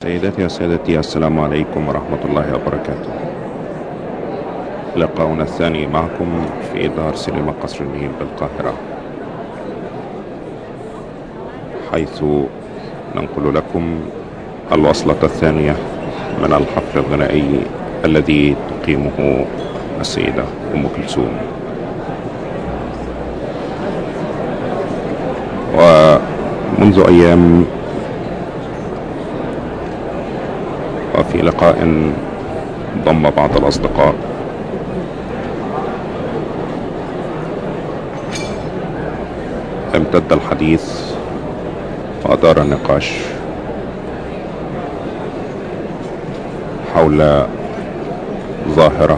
سيداتي وسادتي، السلام عليكم ورحمة الله وبركاته. لقاؤنا الثاني معكم في دار سينما قصر النيل بالقاهرة، حيث ننقل لكم الوصلة الثانية من الحفل الغنائي الذي تقيمه السيدة أم كلثوم. ومنذ أيام وفي لقاء ضم بعض الأصدقاء امتد الحديث وأدار النقاش حول ظاهرة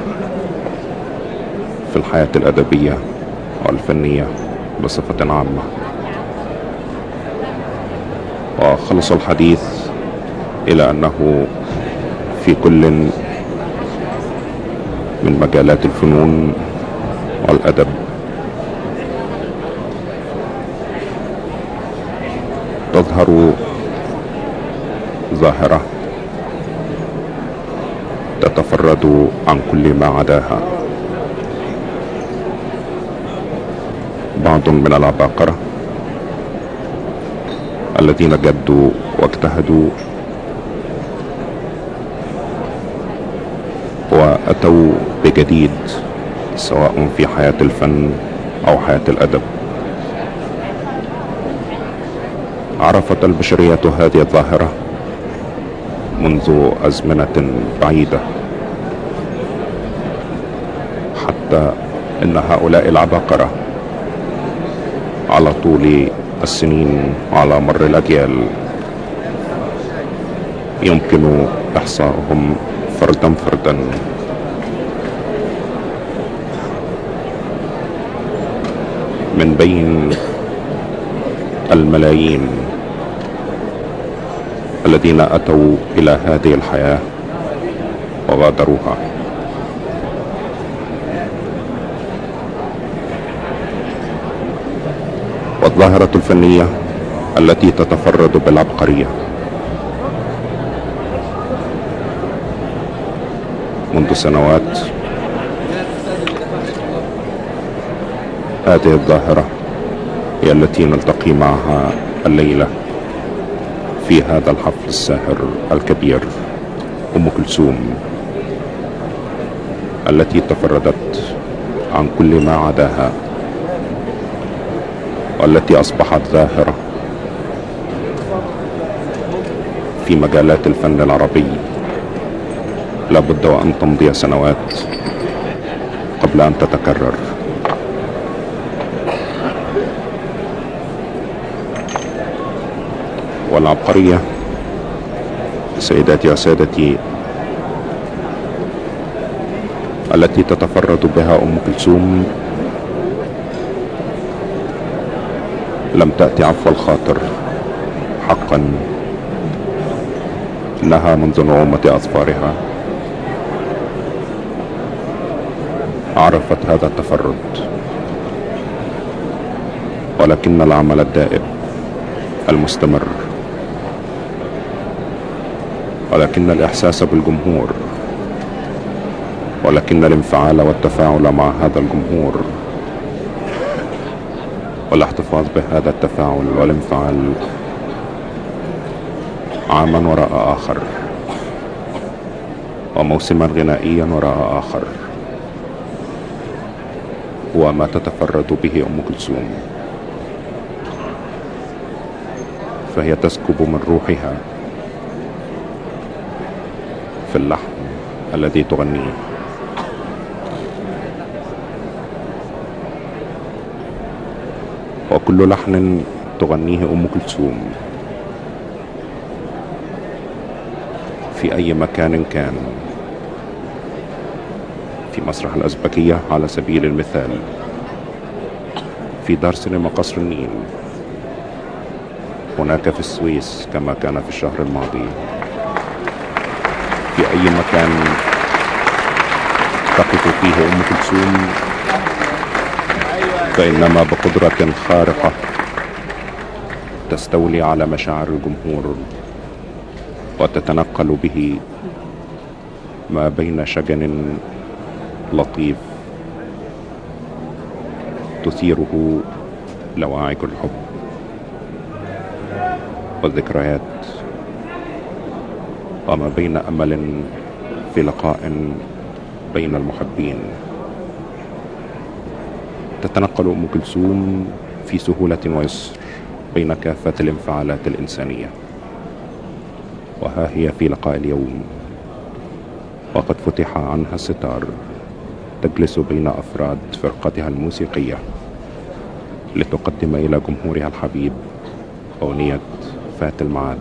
في الحياة الأدبية والفنية بصفة عامة، وخلص الحديث إلى أنه في كل من مجالات الفنون والأدب تظهر ظاهرة تتفرد عن كل ما عداها. بعض من العباقرة الذين جدوا واجتهدوا وأتوا بجديد، سواء في حياة الفن أو حياة الأدب. عرفت البشرية هذه الظاهرة منذ أزمنة بعيدة، حتى إن هؤلاء العباقرة على طول السنين وعلى مر الأجيال يمكن إحصاؤهم فردا فردا. من بين الملايين الذين أتوا إلى هذه الحياة وغادروها. والظاهرة الفنية التي تتفرد بالعبقرية منذ سنوات، هذه الظاهرة هي التي نلتقي معها الليلة في هذا الحفل الساهر الكبير. أم كلثوم التي تفردت عن كل ما عداها، والتي أصبحت ظاهرة في مجالات الفن العربي لابد وأن تمضي سنوات قبل أن تتكرر. والعبقرية سيداتي وسادتي التي تتفرد بها أم كلثوم لم تأتي عفو الخاطر حقا، إنها منذ نعومة أظفارها عرفت هذا التفرد، ولكن العمل الدائم المستمر، ولكن الإحساس بالجمهور، ولكن الانفعال والتفاعل مع هذا الجمهور، والاحتفاظ بهذا التفاعل والانفعال عاما وراء آخر، وموسما غنائيا وراء آخر، هو ما تتفرد به أم كلثوم. فهي تسكب من روحها في اللحن الذي تغنيه، وكل لحن تغنيه أم كلثوم في أي مكان كان، في مسرح الأزبكية على سبيل المثال، في دار سينما قصر النيل، هناك في السويس كما كان في الشهر الماضي، في أي مكان تقف فيه أم كلثوم فإنما بقدرة خارقة تستولي على مشاعر الجمهور وتتنقل به ما بين شجن لطيف تثيره لواعج الحب والذكريات، وما بين أمل في لقاء بين المحبين. تتنقل أم كلثوم في سهولة ويسر بين كافة الانفعالات الإنسانية، وها هي في لقاء اليوم وقد فتح عنها الستار، تجلس بين أفراد فرقتها الموسيقية لتقدم إلى جمهورها الحبيب أغنية فات الميعاد.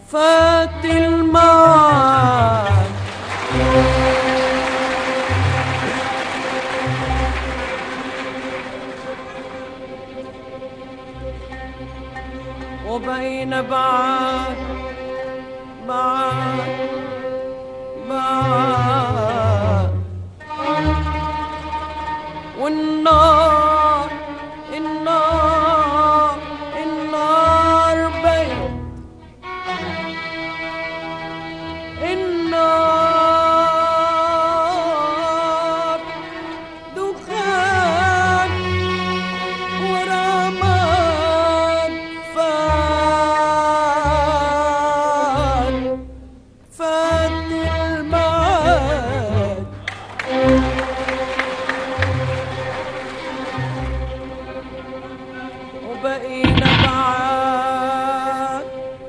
فات المعاد وبقينا بعاد بعاد بعاد والنار النار النار بين النار دخان ورماد فات المعاد وبقينا بعاد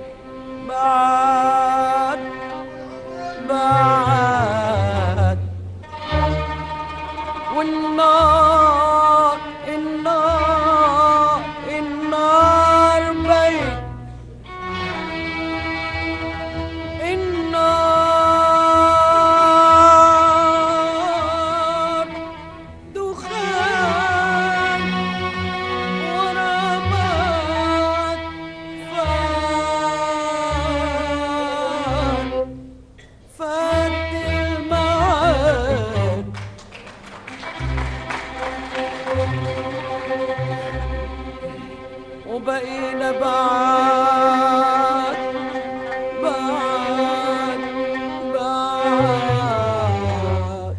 بعاد بعاد والنار النار النار بين النار دخان ورماد فات المعاد وبقينا بعاد بعاد بعاد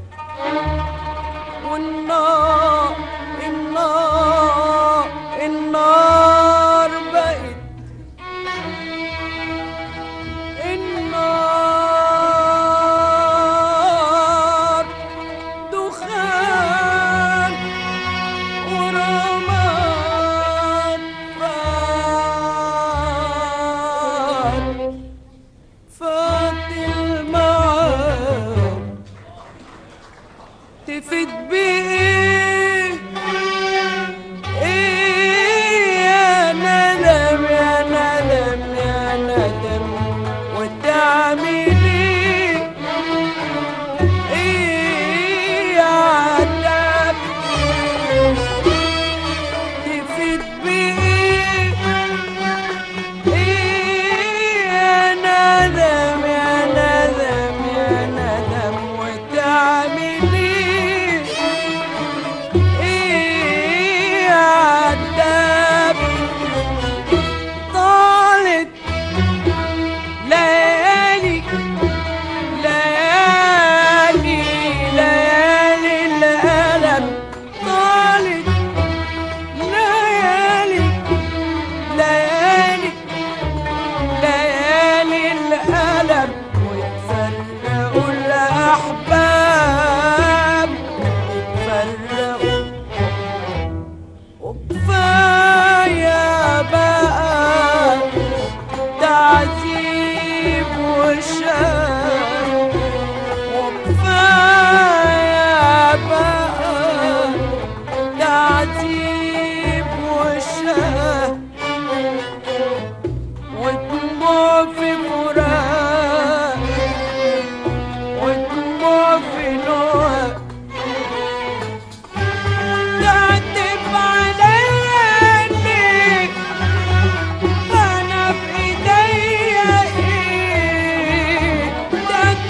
والنار النار النار بقت النار دخان ورماد فات المعاد تفيد بإيه إيه يا ندم يا ندم يا ندم وتعملي إيه يا عتاب تفيد بإيه إيه يا ندم يا ندم يا ندم وتعملي إيه يا عتاب طالت ليالي ليالي ليالي الألم طالت ليالي ليالي ليالي الألم ويتفرقوا الأحباب يتفرقوا وكفاية بقى تعذيب وشام وكفاية بقى تعذيب وشام ودموع في فراق ودموع في نوع تعتب عليني فأنا في إيديا إيه تعتب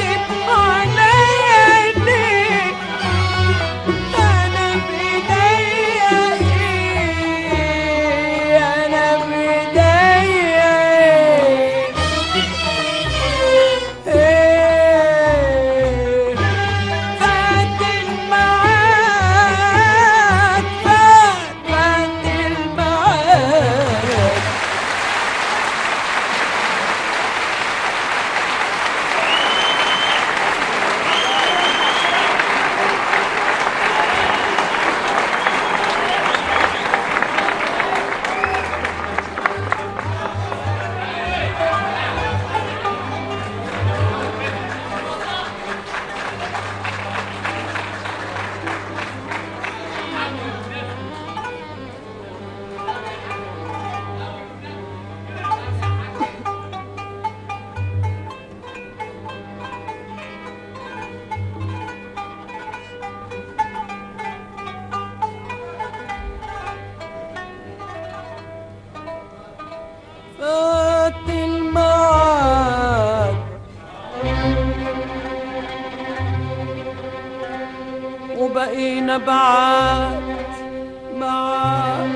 وبقينا بعاد بعاد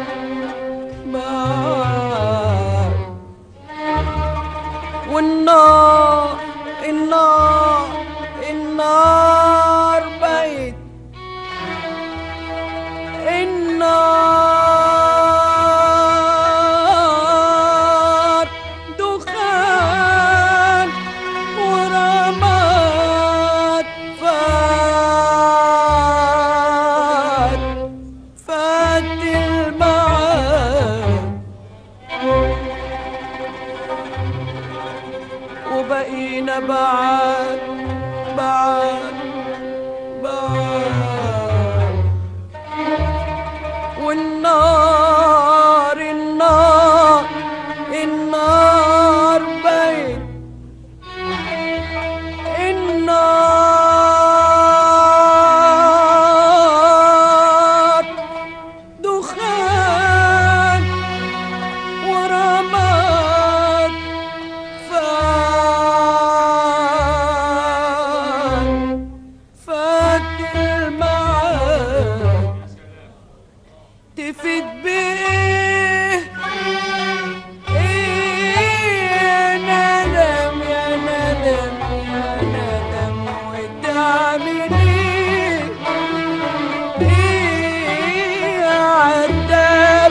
بعاد، والنار النار النار بيت النار دخان ورماد فات فات المعاد، وبقينا بعاد بعاد بعاد، والنار النار النار بيت النار دخان ورماد فات فات المعاد، تفيد بيه ايه يا ندم يا ندم يا ندم، وتعمل ايه يا عذاب،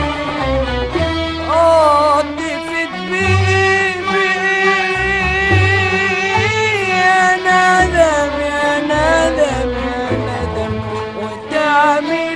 تفيد بيه يا ندم يا ندم يا ندم، وتعمل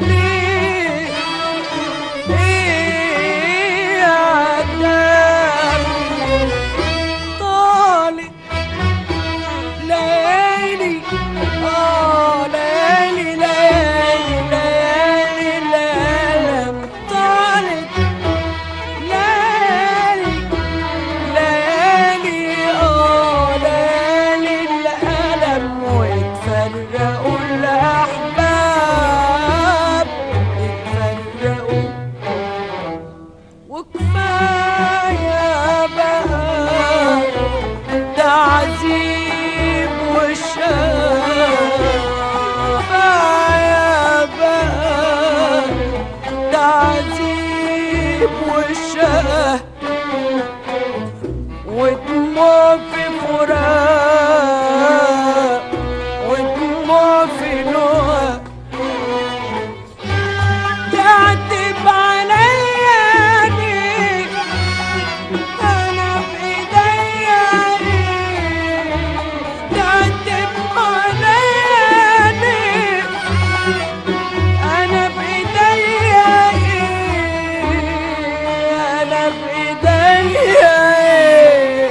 وكفاية بقى تعذيب والشام، كفاية بقى تعذيب والشام، ودموع في فراق ودموع في نوى، تعتب عليا ليه انا بايديا ايه، تعتب عليا ليه انا بايديا ايه، انا بايديا ايه،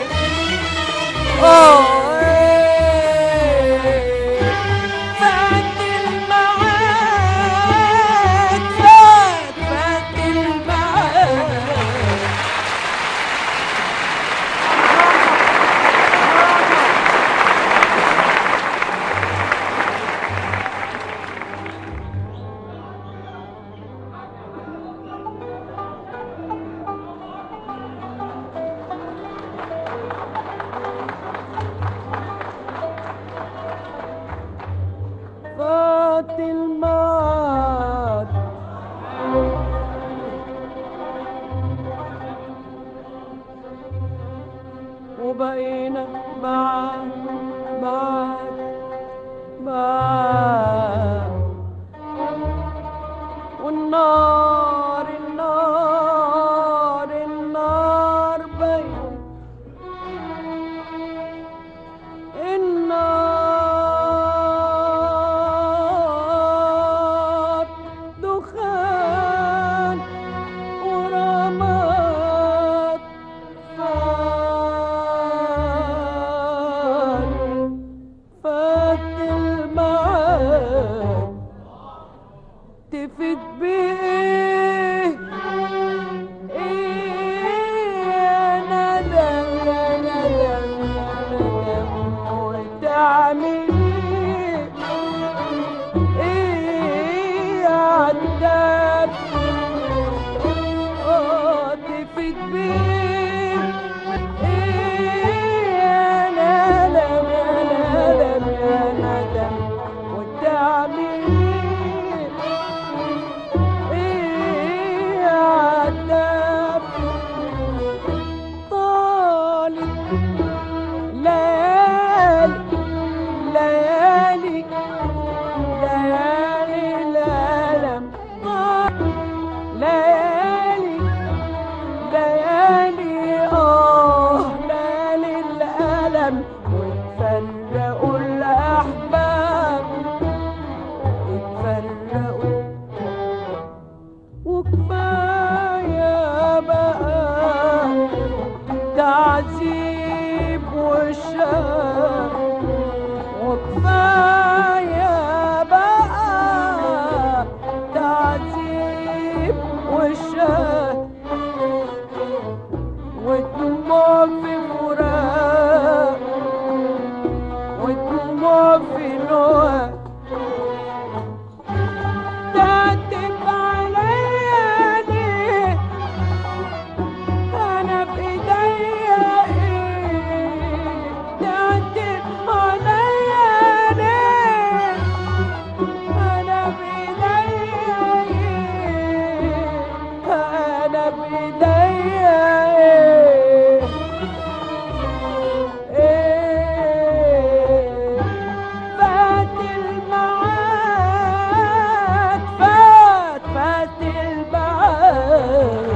فات الميعاد فات الميعاد. فات الميعاد، وبقينا بعاد بعاد بعاد، والنار النار النار بيت النار دخان ورماد فات فات المعاد، تفيد بيه الأيام وتفرقوا الأحباب اتفرقوا. وكفاية بقى تعذيب وشاق، وكفاية بقى تعذيب وشاق، ودموع في فراق ودموع في نوى. تعتب عليا ليه؟ أنا بإيديا إيه؟ تعتب عليا ليه؟ أنا بإيديا إيه؟ أنا بإيديا إيه؟ فات الميعاد، فات الميعاد.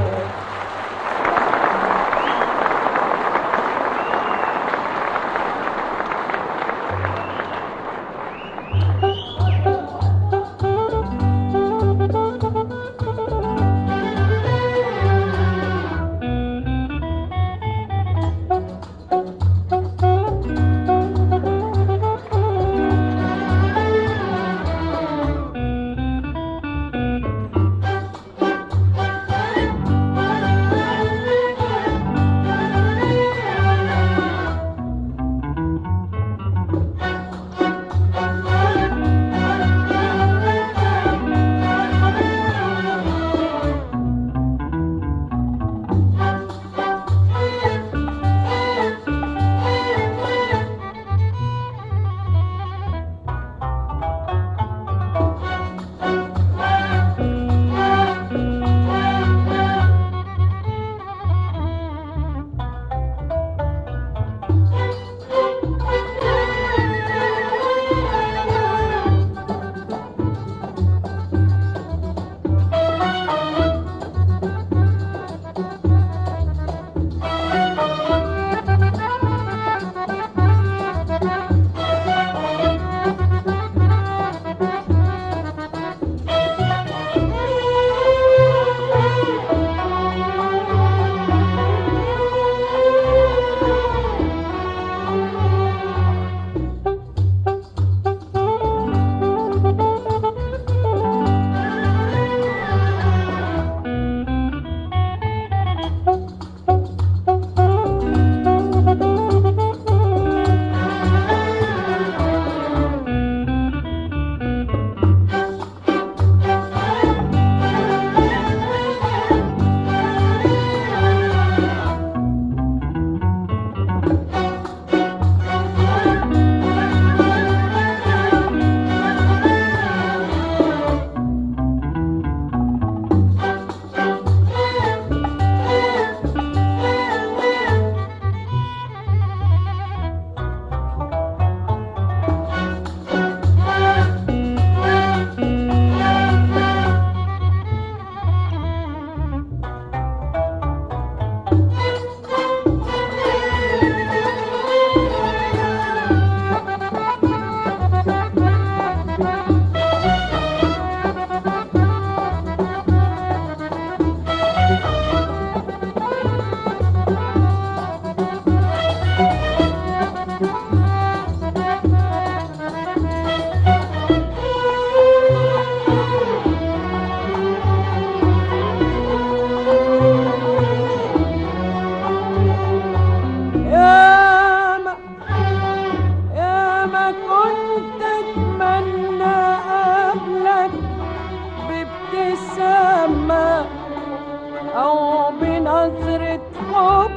أو بنظرة حب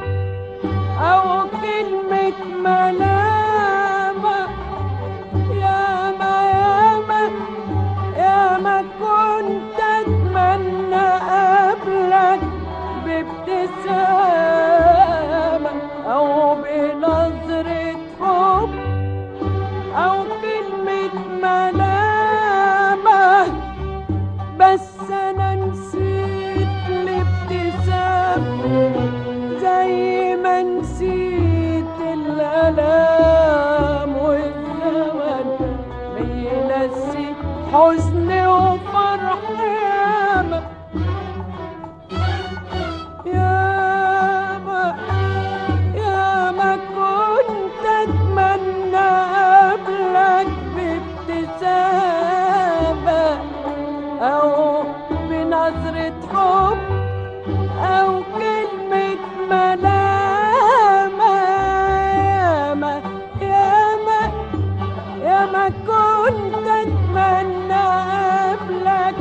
أو كلمة ملامة. ياما ياما ياما كنت أتمنى قبلك بابتسامة أو بنظرة حب أو كلمة ملامة، بس أنا نسيت الابتسام زي ما نسيت الألام. حزن وفرح ياما ياما ياما كنت اتمنى قبلك بابتسامة او بنظرة حب او كلمة ملامة ياما ياما ياما كنت اتمنى قبلك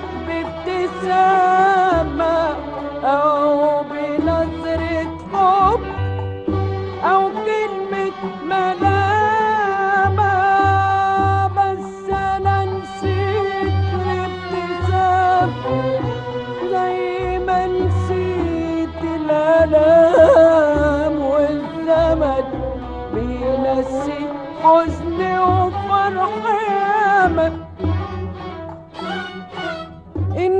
بابتسامة او بنظرة حب او كلمة ملامة بس انا نسيت الابتسامة زي ما نسيت الالام والزمن بينسي حزن وفرح ياما إن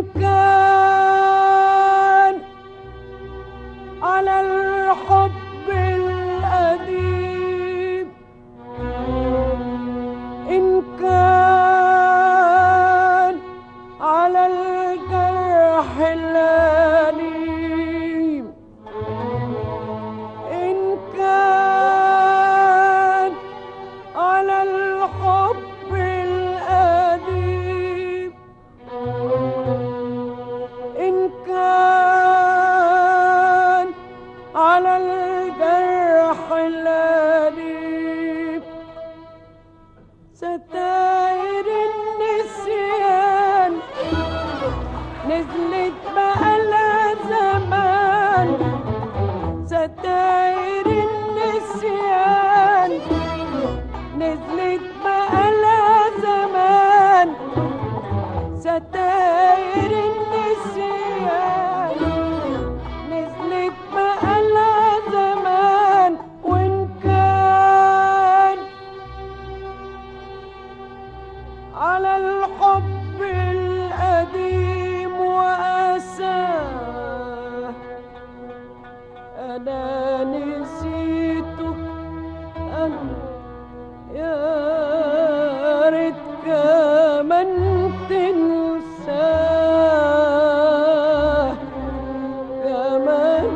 كان على الحب القديم إن كان على الجرح الأليم إن كان على الحب القديم إن كان على الجرح الأليم ستاير النسيان نزلت بقالها زمان ستاير النسيان نزلت بقالها زمان ستاير النسيان نزلت بقالها زمان وإن كان على الحب القديم وأساه أنا نسيتك أنا يا ريت كمان تنساه كمان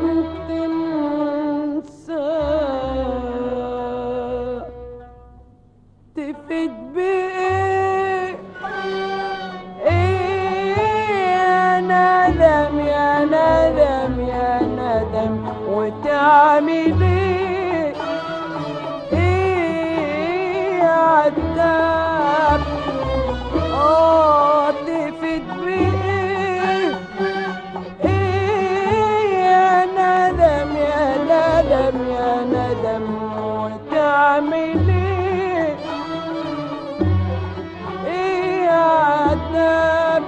تنساه تفيد بإيه يا ندم يا ندم يا ندم وتعمل ايه عالدم تفيد بإيه يا ندم يا ندم يا ندم وتعمل ايه عالدم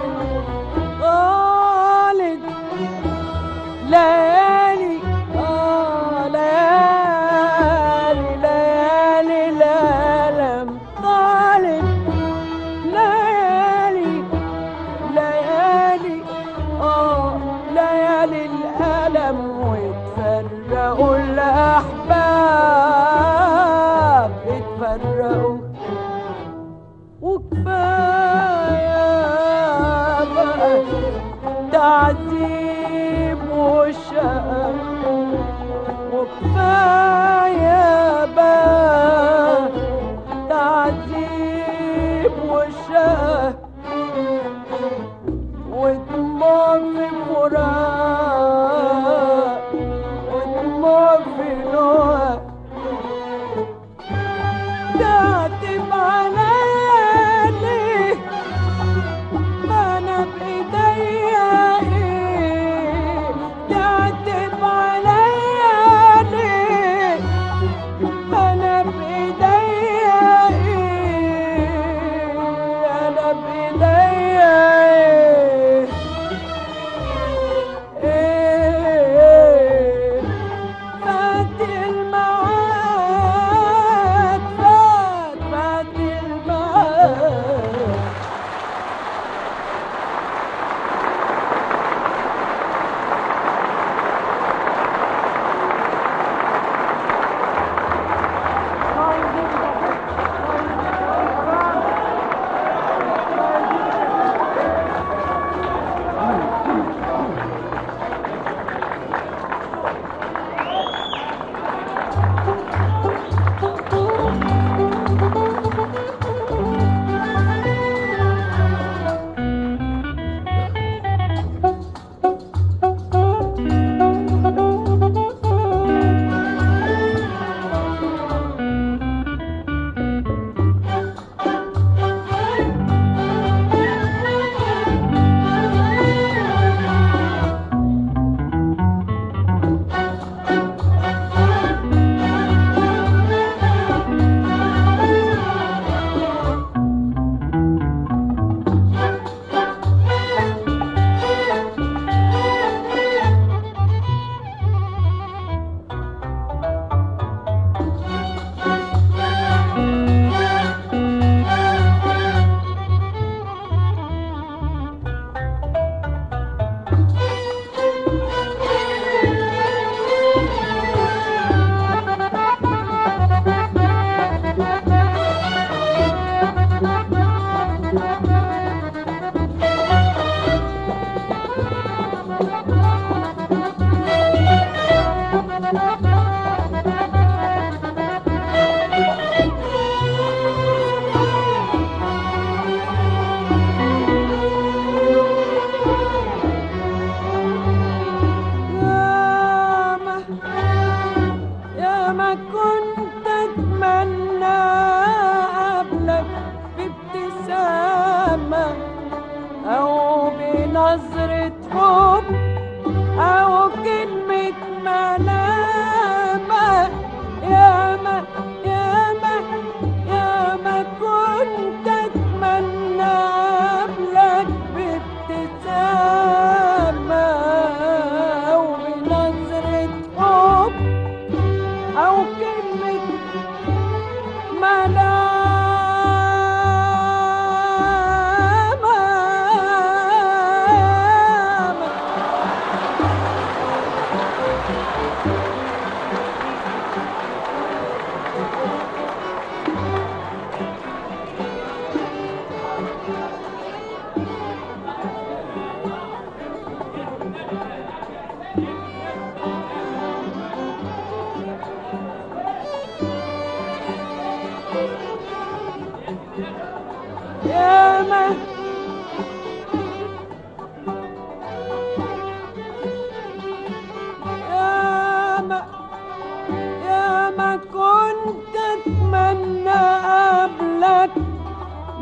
طالت ليالي ليالي ليالي الألم طالت ليالي ليالي ليالي الألم ويتفرقوا الأحباب اتفرقوا وكفاية بقى تعذيب وشقى وكفاية بقى تعذيب وشقى ودموع في فراق ودموع في نوع تعتب عليا ليه ما انا بايديا ايه تعتب عليا ليه ما انا بايديا ايه انا بايديا ايه فات الميعاد فات الميعاد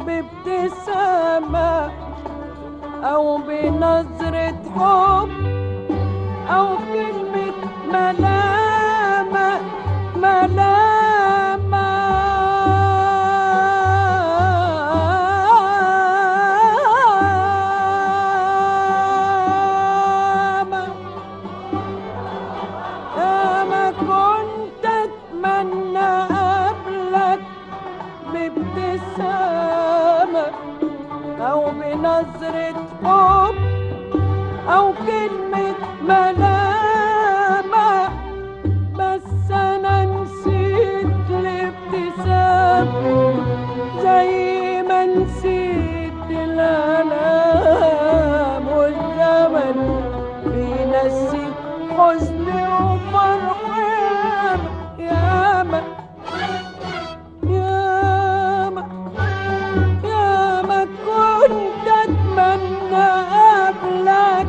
بابتسامة أو بنظرة حب أو كلمة ملامة ياما كنت أتمنى قبلك بابتسامة أو بنظرة حب أو كلمة ملامة، بس أنا نسيت الابتسام زي ما نسيت الآلام، والزمن بينسي حزني وفرحي ياما ياما ياما كنت أتمنى قبلك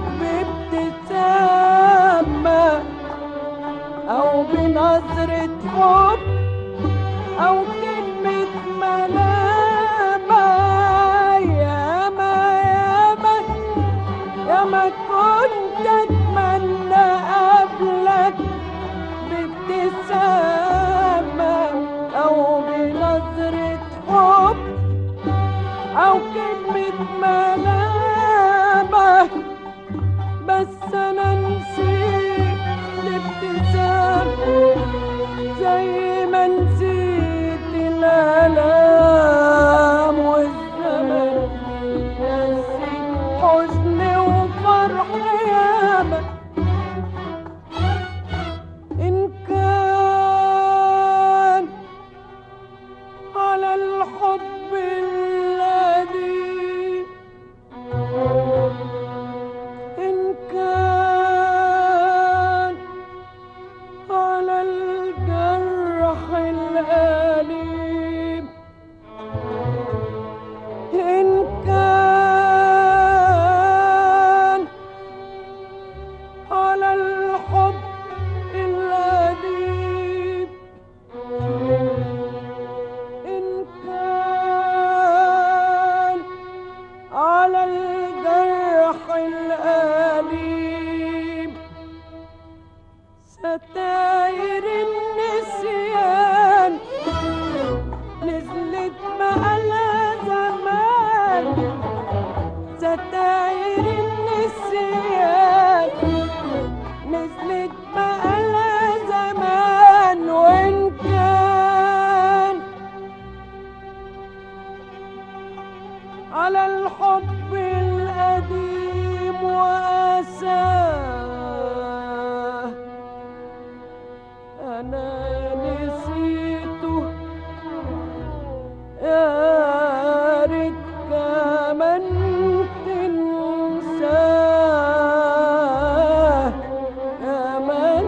بابتسامة أو بنظرة حب أو كلمة ملامة، ياما ياما ياما كنت أتمنى قبلك بابتسامة أو بنظرة حب أو كلمة ملامة، بس أنا نسيت الابتسام زي ما نسيت الآلام، والزمن نسي حزني وفرحي ياما. إن كان على الحب القديم، إن كان على الجرح الأليم، إن كان على الحب القديم، إن كان على الجرح الأليم، ستاير النسيان نزلت بقالها زمان، ستاير النسيان نزلت بقالها زمان، وإن كان على الحب القديم وأساه أنا نسيته، يا ريت كمان تنساه، كمان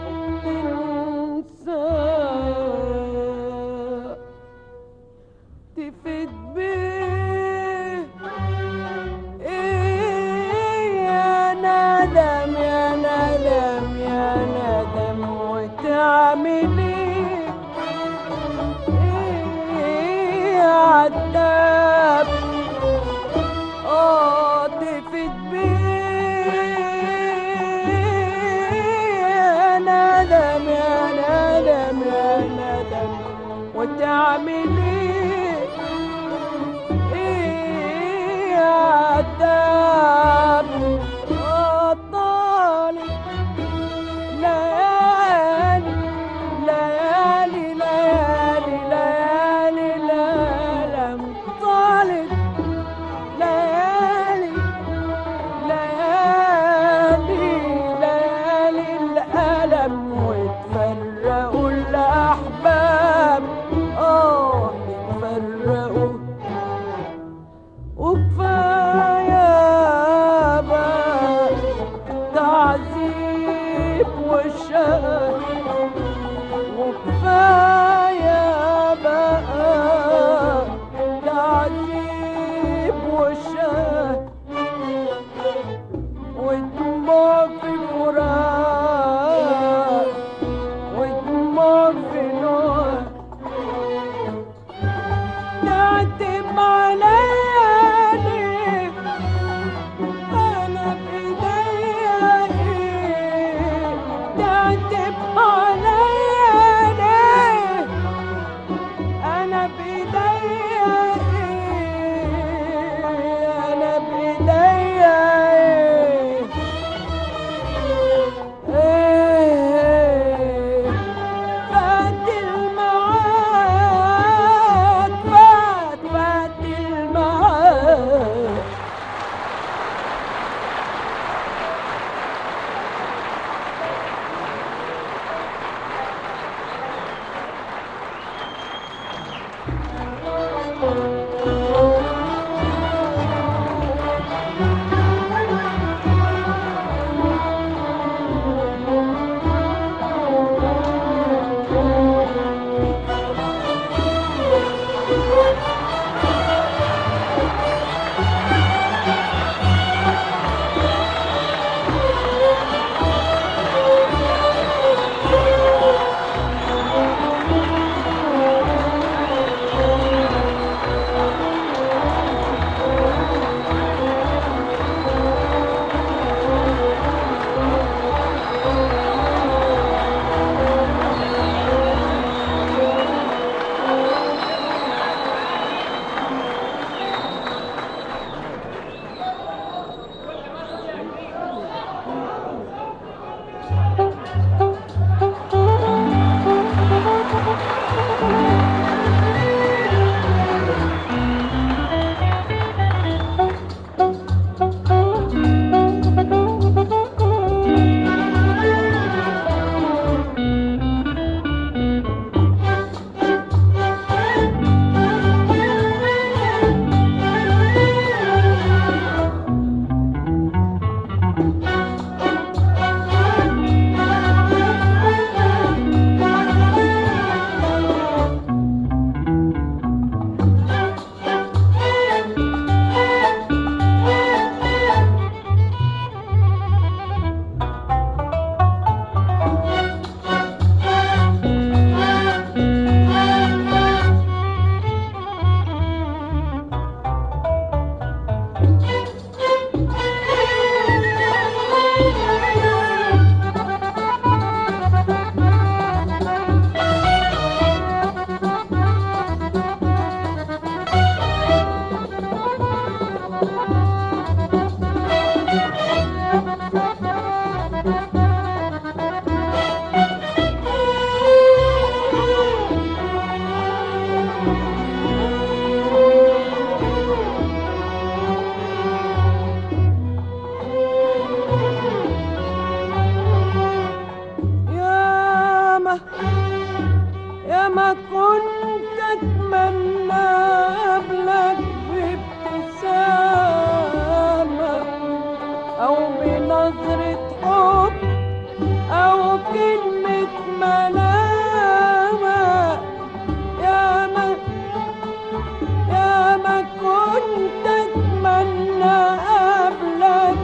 تنساه، تفيد بيه إيه يا ندم يا ندم يا ندم، وتعمل إيه يا عتاب، تفيد بيه يا ندم يا ندم يا ندم، وتعمل إيه يا عتاب، طالب ليالي ليالي ليالي ليالي الألم، طالب ليالي ليالي ليالي الألم، وتفرقوا الأحباب كنت أتمنى قبلك بابتسامة أو بنظرة حب أو كلمة ملامة. يا ما كنت أتمنى قبلك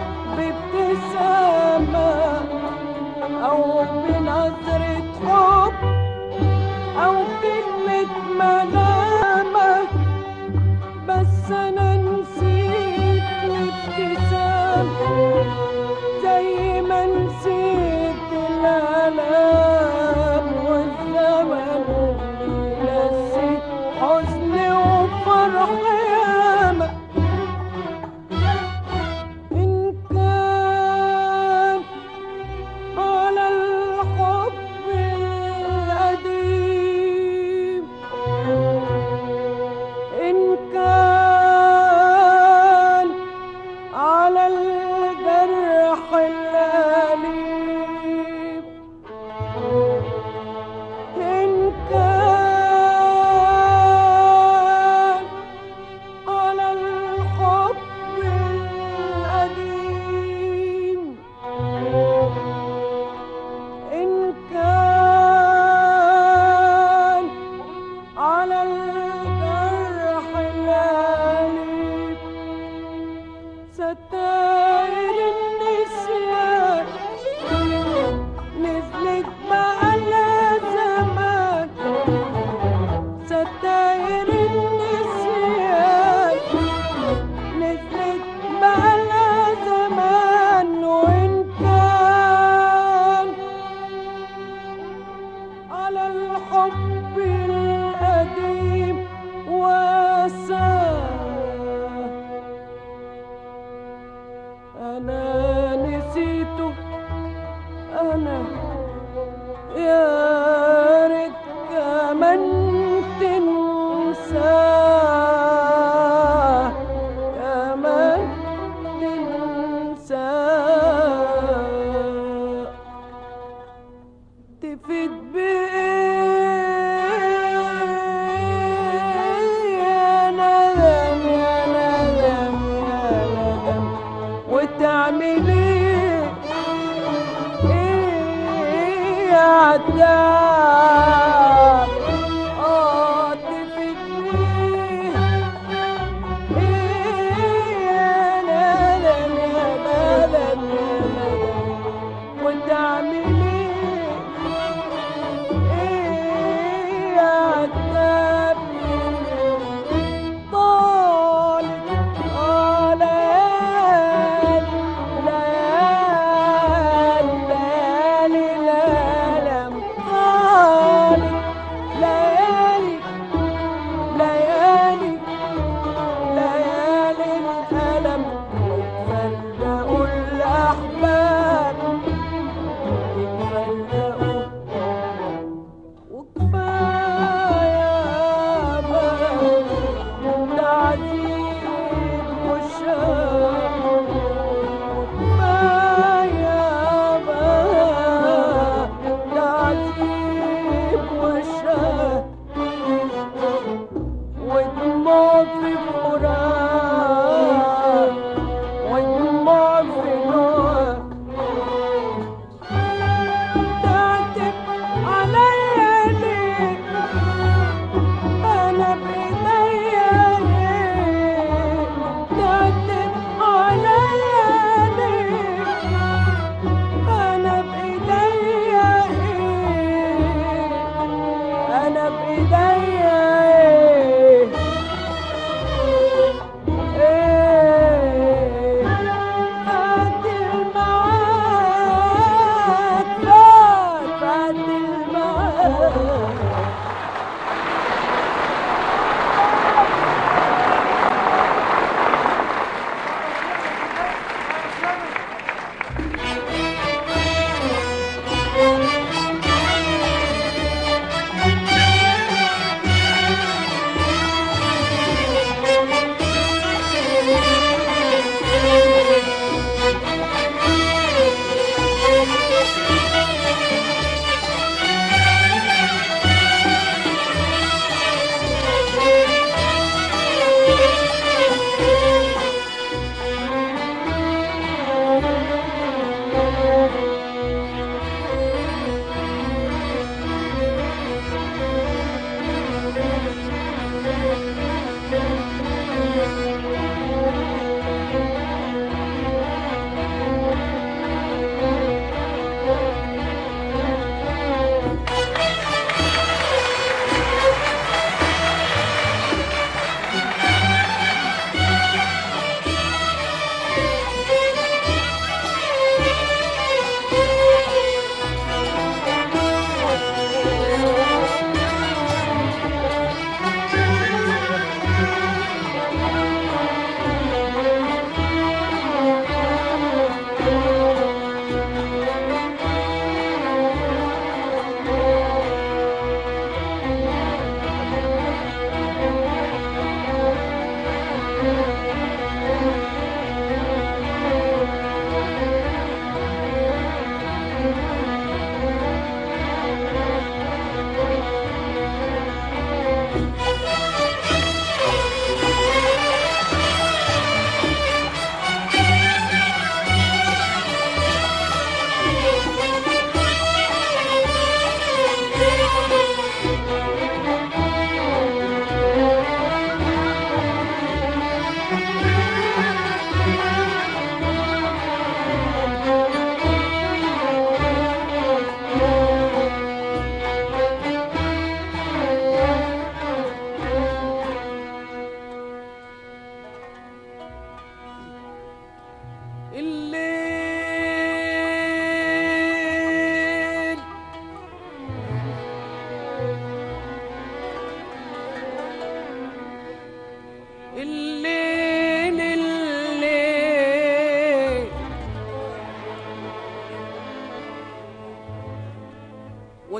بابتسامة أو بنظرة حب أو كلمة ملامة، بس أنا نسيت الابتسامة زي ما نسيت الآلام والزمن اللي نسيت حزني وفرح ياما. إن كان على الحب القديم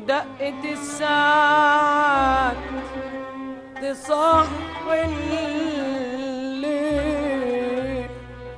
ودقة الساعات تصحي الليل.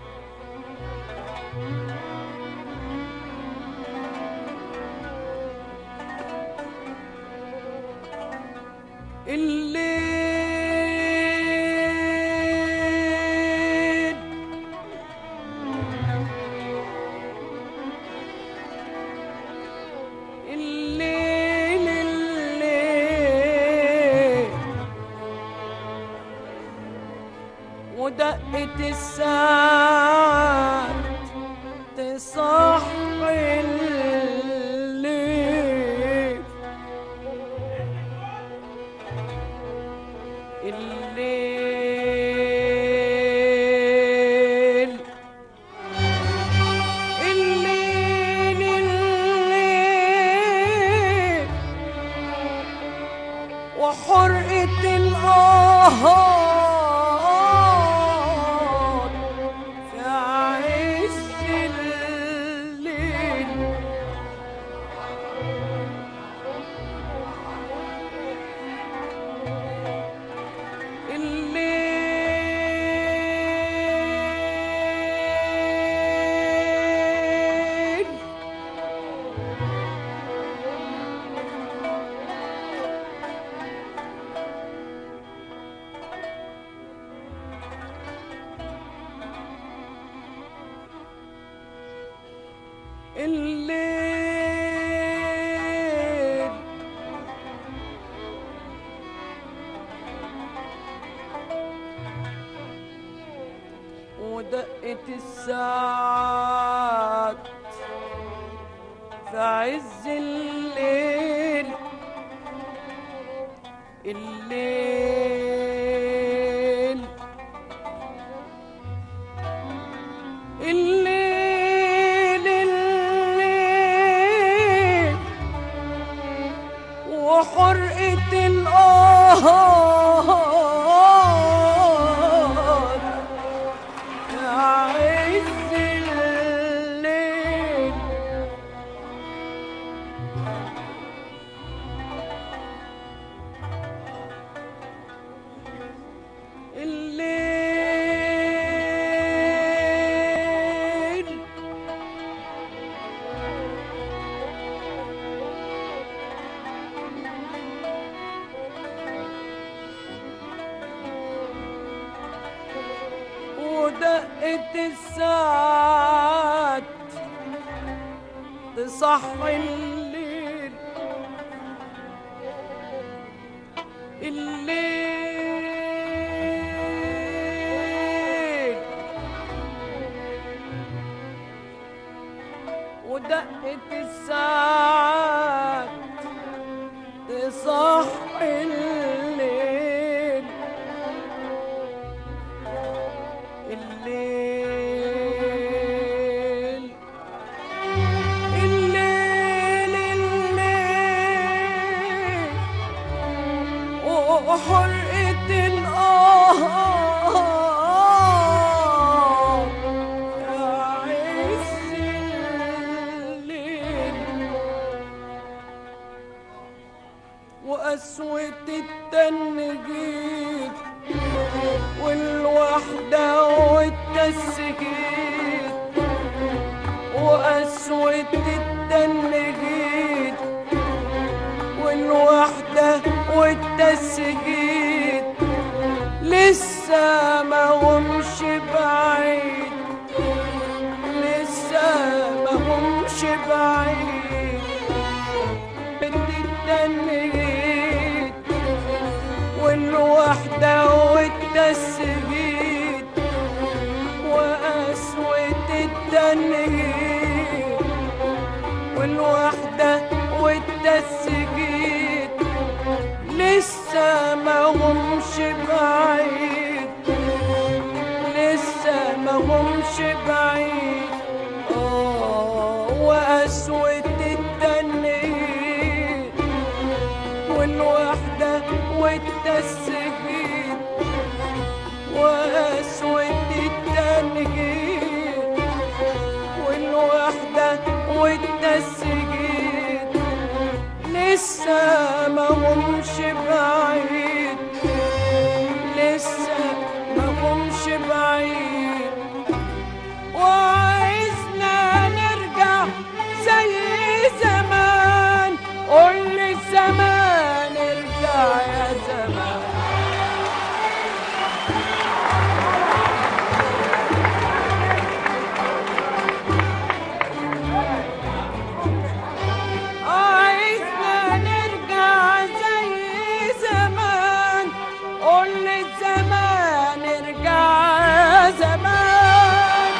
ودقة الساعات تصحي الليل. الليل الليل الليل وحرقة الآهات في عز الليل. الليل الليل ودقة الساعات في عز الليل. الليل الليل الليل وحرقة الآهات في عز الليل. الليل ودقة الساعات تصحي الليل. الليل ودقة الساعات تصحي الليل. الليل الليل الليل وحرقة الآهات في عز الليل. وقسوة التنجيد والوحدة والتسجيل. وقسوة التنجيد والوحدة والتسجيل لسه ما همش بعيد. لسه ما همش بعيد. التنجيد والوحدة والتسجيل. وقسوة التنجيد والوحدة والتسجيل لسه ما همش بعيد. لسه ما همش بعيد. وقسوة التنجيد والوحدة والتسجيل. وقسوة التنجيد والوحدة والتسجيل لسه ما همش بعيد، لسه ما همش بعيد، وعايزنا نرجع زي زمان. قولي الزمان ارجع يا زمان. عايزنا نرجع زي زمان. قولي الزمان ارجع يا زمان.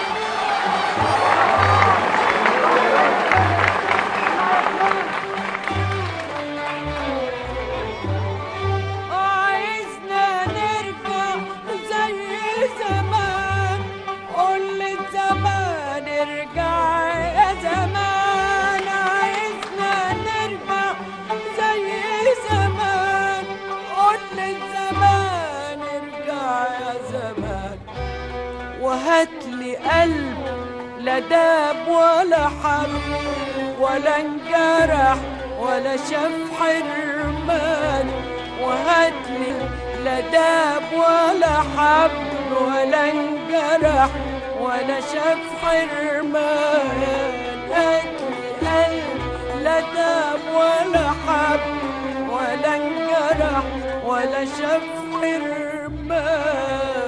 عايزنا نرجع زي زمان. قولي الزمان ارجع يا زمان. عايزنا نرجع زي زمان. قولي الزمان ارجع يا زمان. وهاتلي قلب لا داب ولا حب ولا انجرح ولا شاف حرمان. وهاتلي لا داب ولا حب ولا انجرح ولا شاف حرمان. هاتلي قلب لا داب ولا حب ولا انجرح ولا شاف حرمان.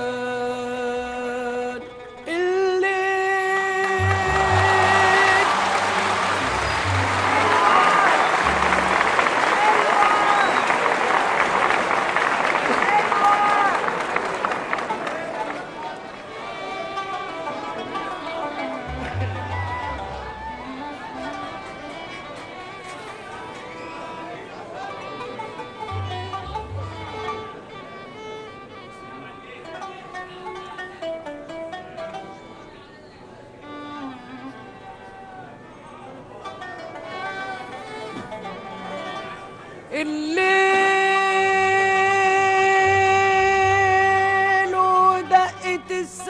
الليل ودقة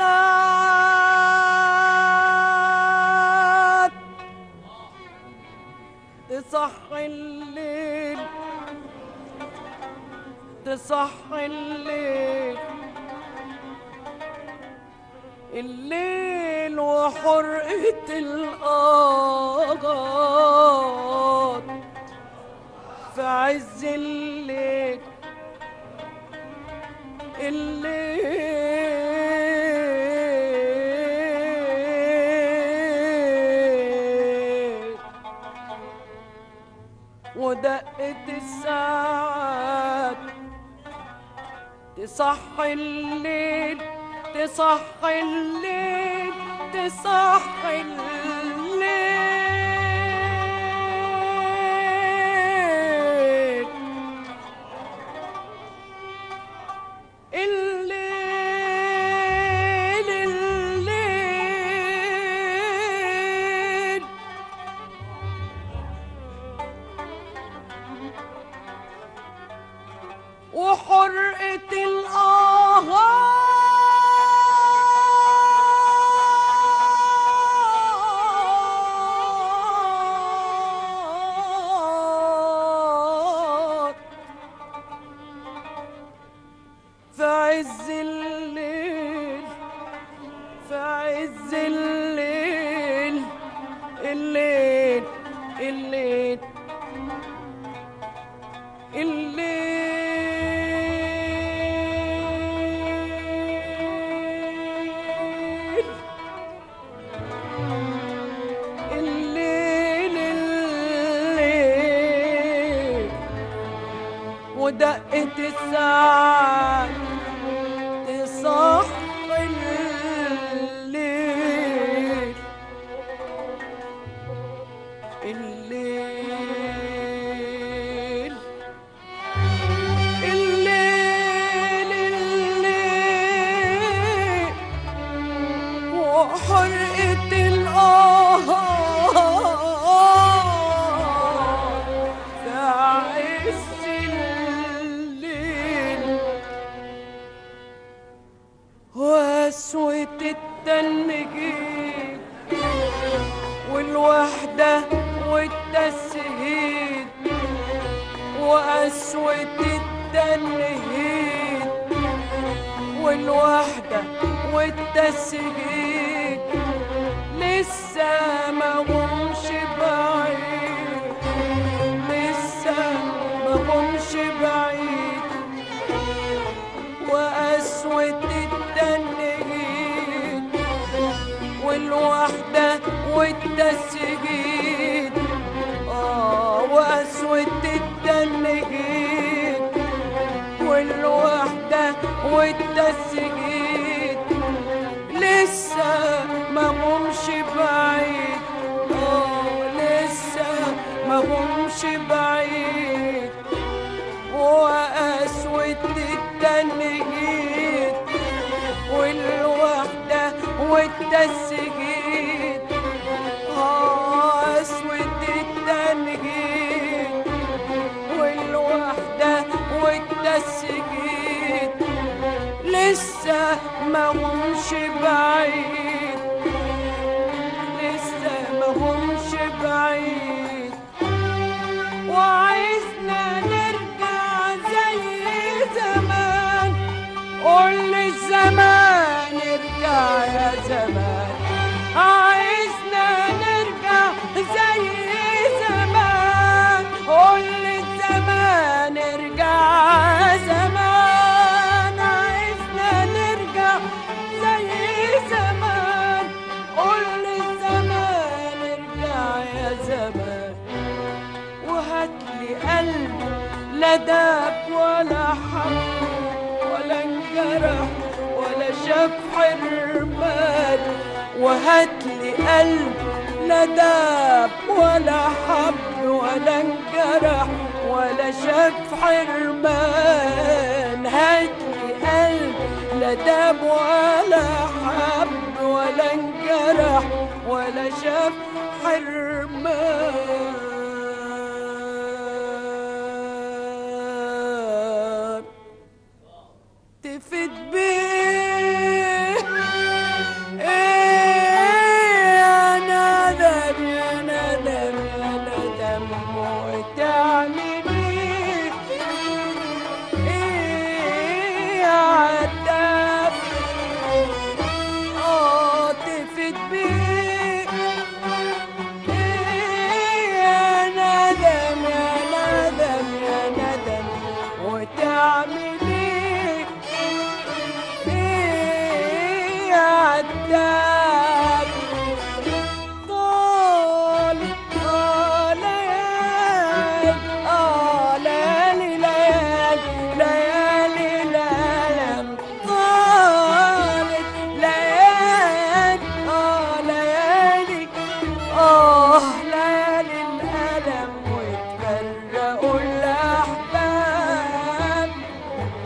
الساعات تصحي الليل، تصحي الليل. الليل وحرقة الآغات في عز الليل. الليل ودقة الساعات تصحي الليل، تصحي الليل، تصحي الليل. وحرقة الآهات في عز الليل، في عز الليل. الليل الليل الليل ودقة الساعات تصحي الليل. الليل الليل الليل وحرقة الآهات في عز الليل. والوحدة والتسجيل لسه ما همش بعيد، لسه ما همش بعيد. وقسوة التنجيد والوحدة والتسجيل، وقسوة التنجيد والوحدة والتسجيل لسه ما همش بعيد، لسه ما همش بعيد. وقسوة التنجيد والوحدة والتسجيل، قسوة التنجيد والوحدة والتسجيل لسه ما همش بعيد، لسه ما همش بعيد. وعايزنا نرجع زي زمان، قول الزمان ارجع يا زمان. عايزنا نرجع زي زمان، قول الزمان ارجع يا زمان. عايزنا نرجع زي زمان، قول الزمان ارجع يا زمان. وهاتلي قلب لا داب ولا حب ولا انجرح ولا شاف حرمان. وهاتلي قلب لا داب ولا حب ولا انجرح ولا شاف حرمان. هاتلي قلب لا داب ولا حب ولا انجرح ولا شاف حرمان. تفت بيه يا ندم يا ندم يا ندم، وتعمل يا عتاب. تفت بيه يا ندم يا ندم يا ندم، وتعمل عداد. طال ليالي ليالي ليالي الألم، طالت ليالي ليالي ليالي الألم. وتفرقوا الأحباب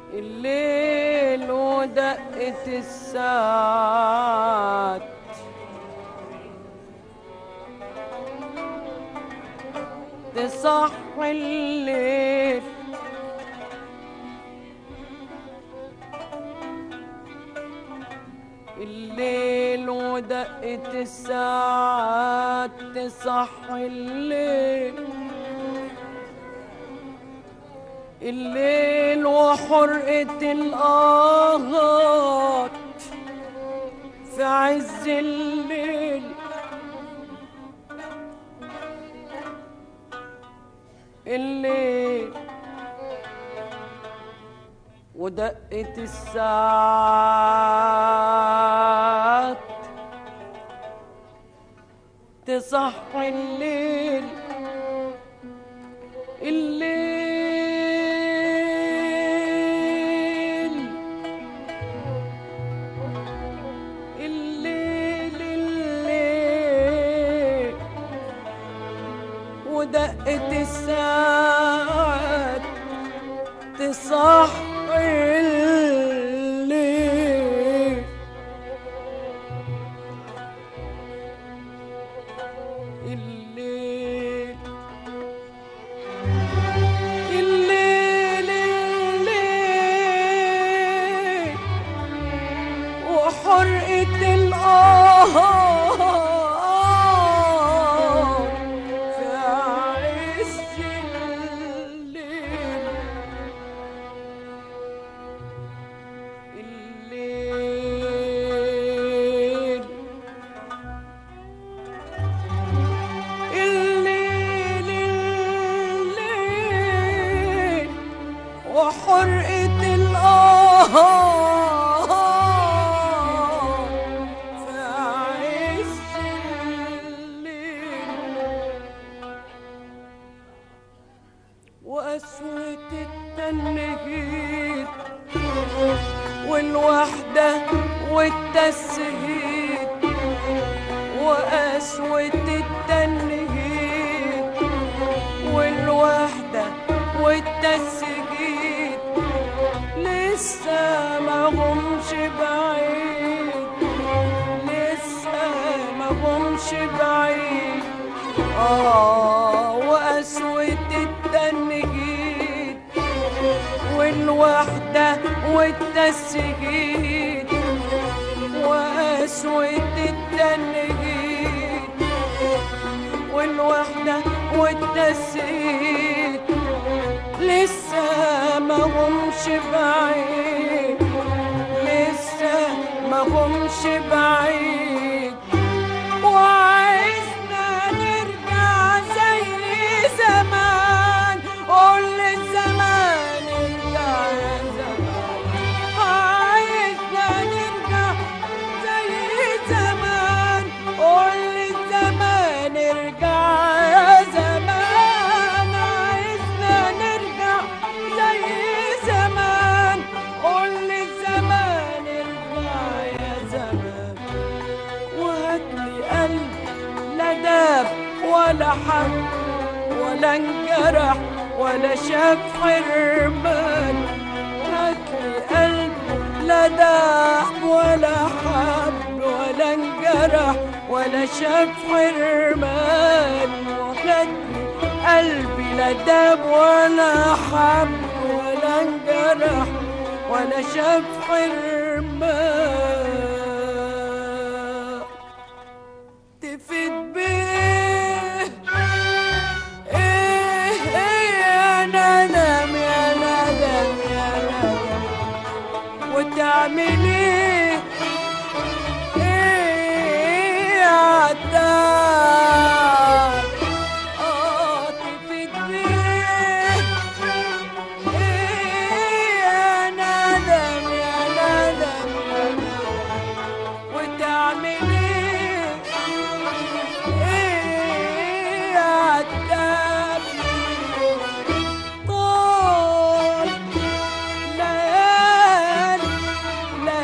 الليل ودقة الساعات تصحي الليل، الليل ودقة الساعات تصحي الليل، الليل وحرقة الآهات في عز الليل، الليل ودقة الساعات تصحي الليل، الليل الليل الليل ودقة الساعات تصحي الليل، الليل الليل الليل وحرقة الآهات في عز الليل، الليل الليل الليل وحرقة الآهات في عز الليل، وقسوة التنهيد والوحدة والتسهيد، وقسوة التنهيد والوحدة والتسهيد لسه ما همش بعيد، لسه ما همش بعيد. وقسوة التنهيد والوحدة والتسهيد، وقسوة التنهيد والوحدة والتسهيد لسه ما همش بعيد، لسه ما همش بعيد. وعايزنا نرجع زي زمان، قول للزمان ارجع يا زمان، عايزنا نرجع زي زمان، قول للزمان ارجع يا زمان، عايزنا نرجع زي زمان، قول للزمان ارجع يا زمان. وهاتلي قلب لا داب ولا حب ولا انجرح ولا شاف حرمان، هاتلي قلب لا داب ولا حب ولا انجرح ولا شاف حرمان، وهاتلي قلبي لا داب ولا حب ولا انجرح ولا شاف حرمان. تفيد بيه يا ندم يا ندم يا ندم، وتعمل ايه يا عداد. تفيد بيه يا ندم يا ندم يا ندم، وتعمل ايه يا عداد. طول ليالي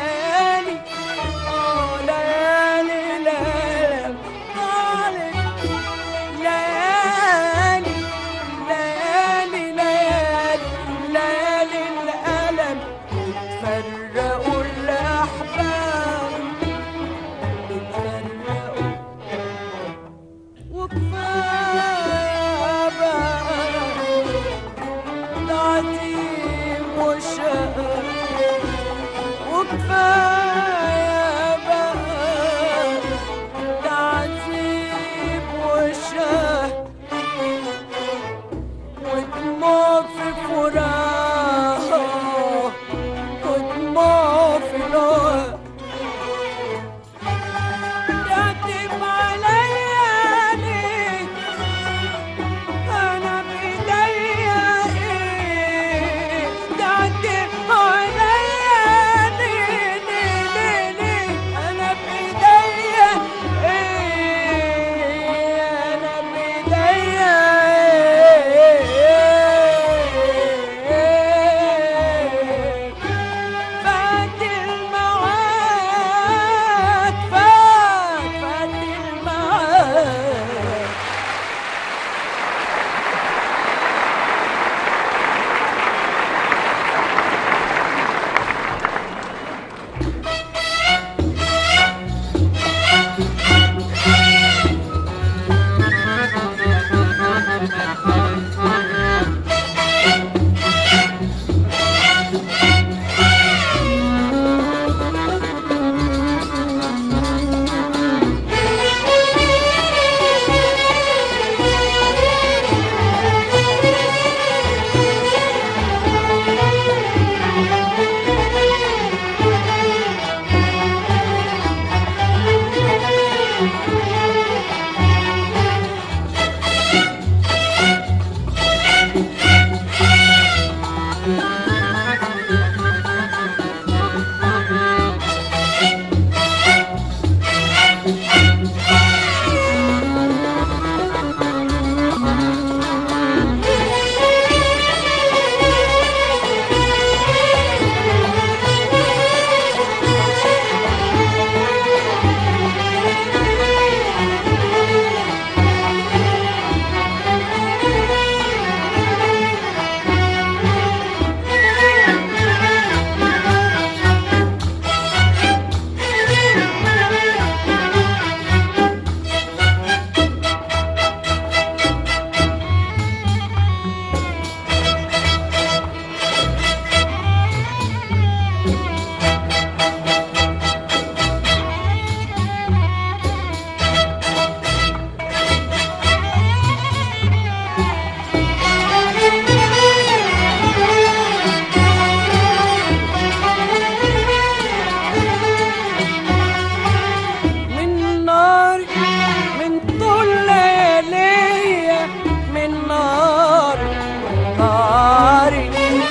ناري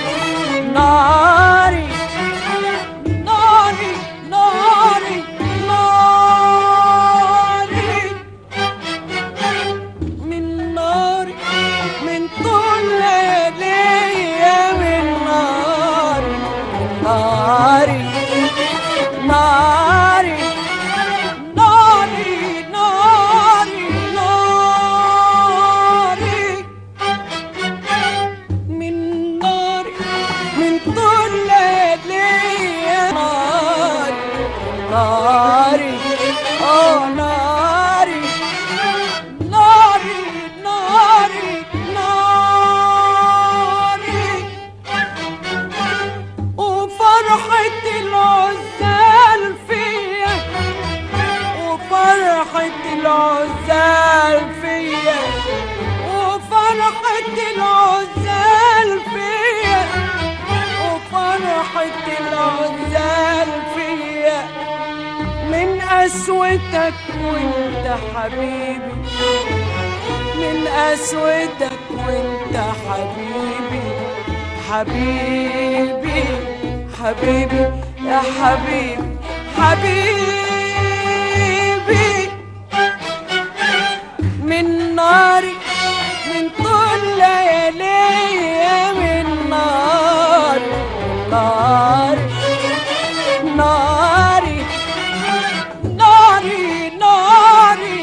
ناري ناري ناري ناري من ناري من طول ليلي من ناري ناري ناري ناري ناري ناري من ناري من طول ليلي ناري ناري ناري ناري ناري ناري وفرحة العزال فيا وفرحة العزال فيا وفرحة العزال فيا وفرحة العزال فيا من قسوتك وانت حبيبي من قسوتك وانت حبيبي حبيبي حبيبي يا حبيبي حبيبي من ناري من طول ليالي من ناري ناري ناري ناري ناري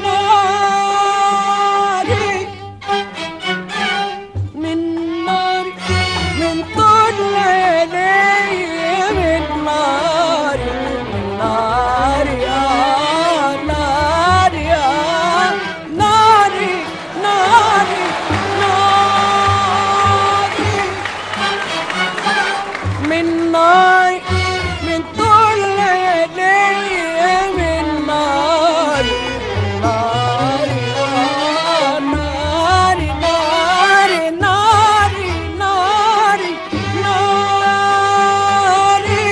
ناري من ناري من طول ليالي من ناري ناري ناري ناري ناري ناري من ناري من طول ليالي من ناري ناري ناري ناري ناري ناري ناري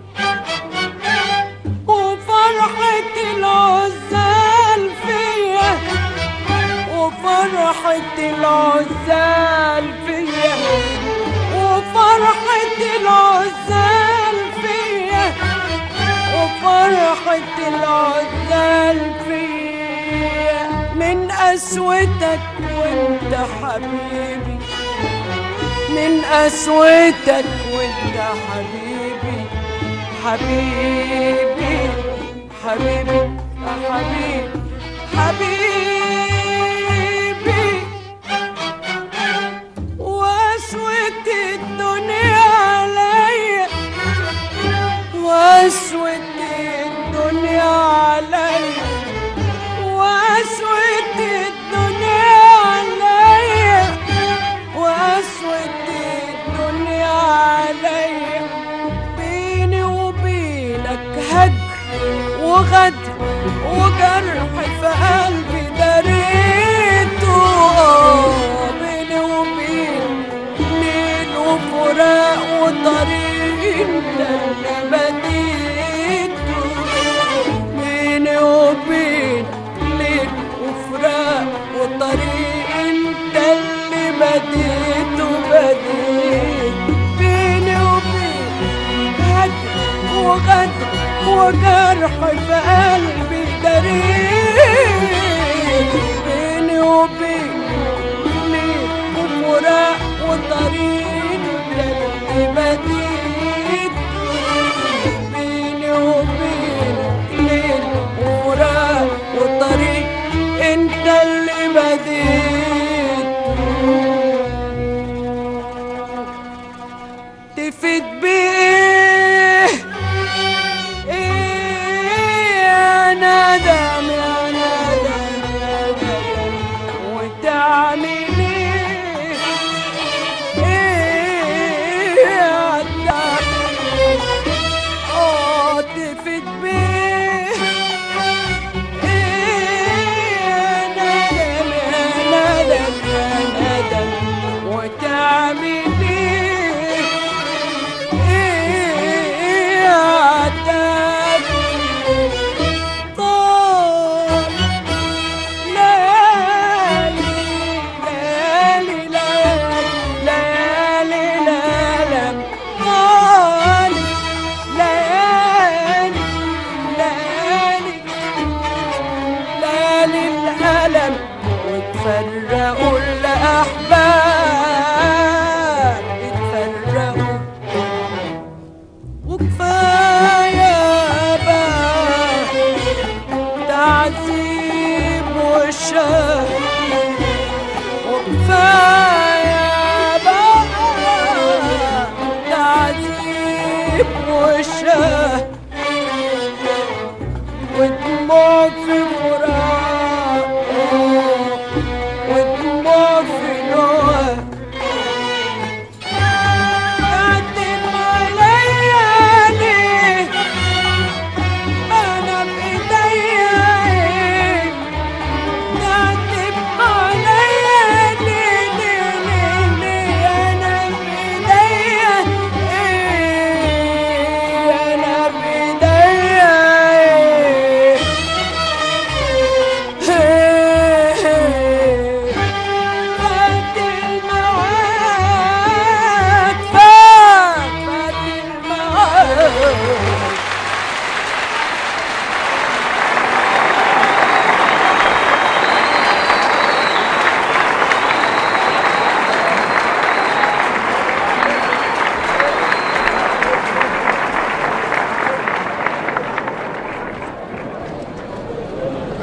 وفرحة العزال فيا وفرحة العزال فيا وفرحة العزال فيا وفرحة العزال فيا من قسوتك وانت حبيبي من قسوتك وانت حبيبي حبيبي حبيبي يا حبيبي حبيبي وقسوة الدنيا عليا وقسوة الدنيا عليا وقسوة الدنيا عليا وقسوة الدنيا عليا بيني وبينك هجر وغدر وجرح في قلبي دريته بيني وبينك ليل وفراق وطريق انت اللي بديته بيني وبينك ليل وفراق وطريق انت اللي بديته بيني وبينك هجر وغدر وجرح في قلبي دريق بيني وبينك ليل وفراق وطريق اللي بديت بيني وبينك ليل وفراق وطريق انت اللي بديت تفيد بيه يا ندم يا ندم يا ندم وتعمل ايه تفيد بيه يا ندم يا ندم يا ندم وتعمل ايه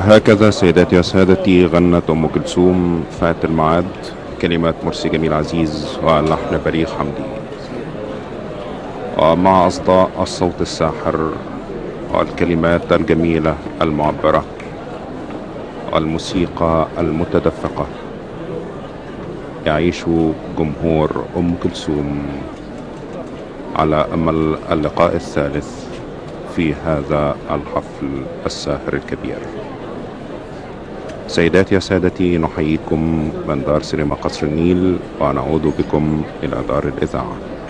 هكذا سيداتي وسادتي غنت أم كلثوم فات الميعاد، كلمات مرسي جميل عزيز ولحن بليغ حمدي، ومع أصداء الصوت الساحر والكلمات الجميلة المعبرة والموسيقى المتدفقة، يعيش جمهور أم كلثوم على أمل اللقاء الثالث في هذا الحفل الساهر الكبير. سيداتي وسادتي، نحييكم من دار سينما قصر النيل ونعود بكم إلى دار الإذاعة.